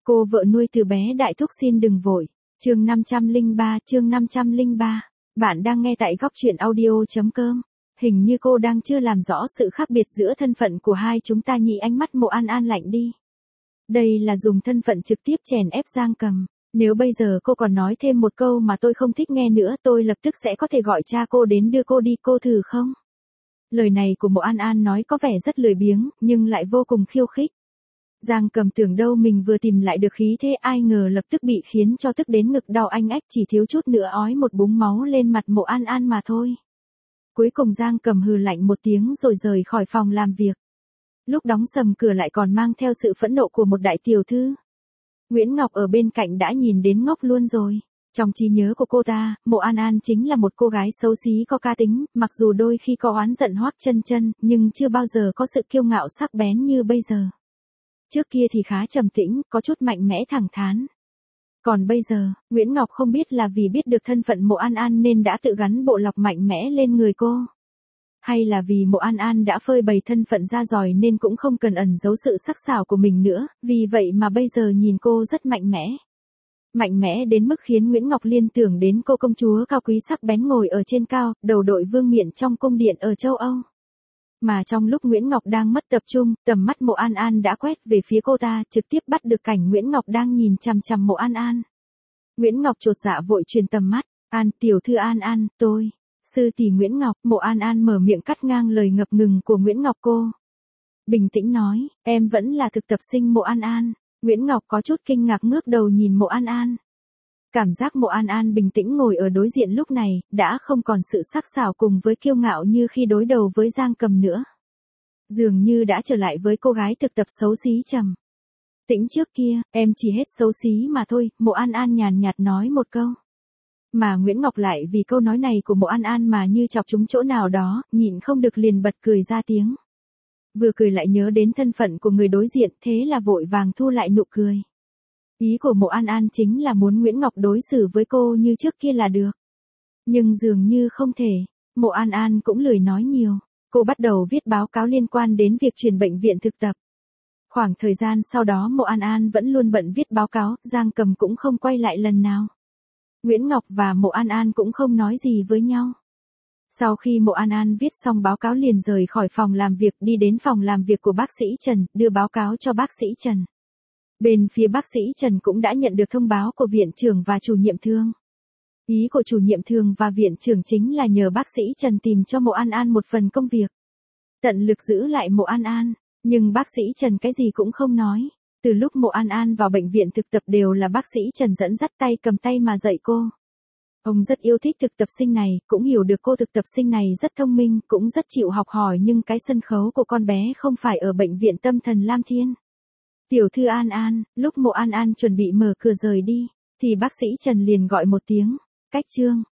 Cô vợ nuôi từ bé đại thúc xin đừng vội. Chương 503. Bạn đang nghe tại góc truyện audio.com. Hình như cô đang chưa làm rõ sự khác biệt giữa thân phận của hai chúng ta nhỉ. Ánh mắt Mộ An An lạnh đi. Đây là dùng thân phận trực tiếp chèn ép Giang Cầm. Nếu bây giờ cô còn nói thêm một câu mà tôi không thích nghe nữa, tôi lập tức sẽ có thể gọi cha cô đến đưa cô đi, cô thử không? Lời này của Mộ An An nói có vẻ rất lười biếng, nhưng lại vô cùng khiêu khích. Giang Cầm tưởng đâu mình vừa tìm lại được khí thế, ai ngờ lập tức bị khiến cho tức đến ngực đau anh ách, chỉ thiếu chút nữa ói một búng máu lên mặt Mộ An An mà thôi. Cuối cùng Giang Cầm hừ lạnh một tiếng rồi rời khỏi phòng làm việc. Lúc đóng sầm cửa lại còn mang theo sự phẫn nộ của một đại tiểu thư. Nguyễn Ngọc ở bên cạnh đã nhìn đến ngốc luôn rồi. Trong trí nhớ của cô ta, Mộ An An chính là một cô gái xấu xí có cá tính, mặc dù đôi khi có oán giận Hoắc Chân Chân, nhưng chưa bao giờ có sự kiêu ngạo sắc bén như bây giờ. Trước kia thì khá trầm tĩnh, có chút mạnh mẽ thẳng thắn. Còn bây giờ, Nguyễn Ngọc không biết là vì biết được thân phận Mộ An An nên đã tự gắn bộ lọc mạnh mẽ lên người cô. Hay là vì Mộ An An đã phơi bày thân phận ra rồi nên cũng không cần ẩn giấu sự sắc sảo của mình nữa, vì vậy mà bây giờ nhìn cô rất mạnh mẽ. Mạnh mẽ đến mức khiến Nguyễn Ngọc liên tưởng đến cô công chúa cao quý sắc bén ngồi ở trên cao, đầu đội vương miện trong cung điện ở châu Âu. Mà trong lúc Nguyễn Ngọc đang mất tập trung, tầm mắt Mộ An An đã quét về phía cô ta, trực tiếp bắt được cảnh Nguyễn Ngọc đang nhìn chằm chằm Mộ An An. Nguyễn Ngọc chột dạ vội truyền tầm mắt, "An, tiểu thư An An, tôi, sư tỷ Nguyễn Ngọc." Mộ An An mở miệng cắt ngang lời ngập ngừng của Nguyễn Ngọc cô. Bình tĩnh nói, "Em vẫn là thực tập sinh Mộ An An." Nguyễn Ngọc có chút kinh ngạc ngước đầu nhìn Mộ An An. Cảm giác Mộ An An bình tĩnh ngồi ở đối diện lúc này, đã không còn sự sắc sảo cùng với kiêu ngạo như khi đối đầu với Giang Cầm nữa. Dường như đã trở lại với cô gái thực tập xấu xí trầm tĩnh trước kia, "Em chỉ hết xấu xí mà thôi." Mộ An An nhàn nhạt nói một câu. Mà Nguyễn Ngọc lại vì câu nói này của Mộ An An mà như chọc trúng chỗ nào đó, nhịn không được liền bật cười ra tiếng. Vừa cười lại nhớ đến thân phận của người đối diện, thế là vội vàng thu lại nụ cười. Ý của Mộ An An chính là muốn Nguyễn Ngọc đối xử với cô như trước kia là được. Nhưng dường như không thể, Mộ An An cũng lười nói nhiều. Cô bắt đầu viết báo cáo liên quan đến việc chuyển bệnh viện thực tập. Khoảng thời gian sau đó Mộ An An vẫn luôn bận viết báo cáo, Giang Cầm cũng không quay lại lần nào. Nguyễn Ngọc và Mộ An An cũng không nói gì với nhau. Sau khi Mộ An An viết xong báo cáo liền rời khỏi phòng làm việc, đi đến phòng làm việc của bác sĩ Trần, đưa báo cáo cho bác sĩ Trần. Bên phía bác sĩ Trần cũng đã nhận được thông báo của viện trưởng và chủ nhiệm thương. Ý của chủ nhiệm thương và viện trưởng chính là nhờ bác sĩ Trần tìm cho Mộ An An một phần công việc. Tận lực giữ lại Mộ An An, nhưng bác sĩ Trần cái gì cũng không nói. Từ lúc Mộ An An vào bệnh viện thực tập đều là bác sĩ Trần dẫn dắt tay cầm tay mà dạy cô. Ông rất yêu thích thực tập sinh này, cũng hiểu được cô thực tập sinh này rất thông minh, cũng rất chịu học hỏi, nhưng cái sân khấu của con bé không phải ở bệnh viện tâm thần Lam Thiên. "Tiểu thư An An." Lúc Mộ An An chuẩn bị mở cửa rời đi, thì bác sĩ Trần liền gọi một tiếng, "Cách Trương."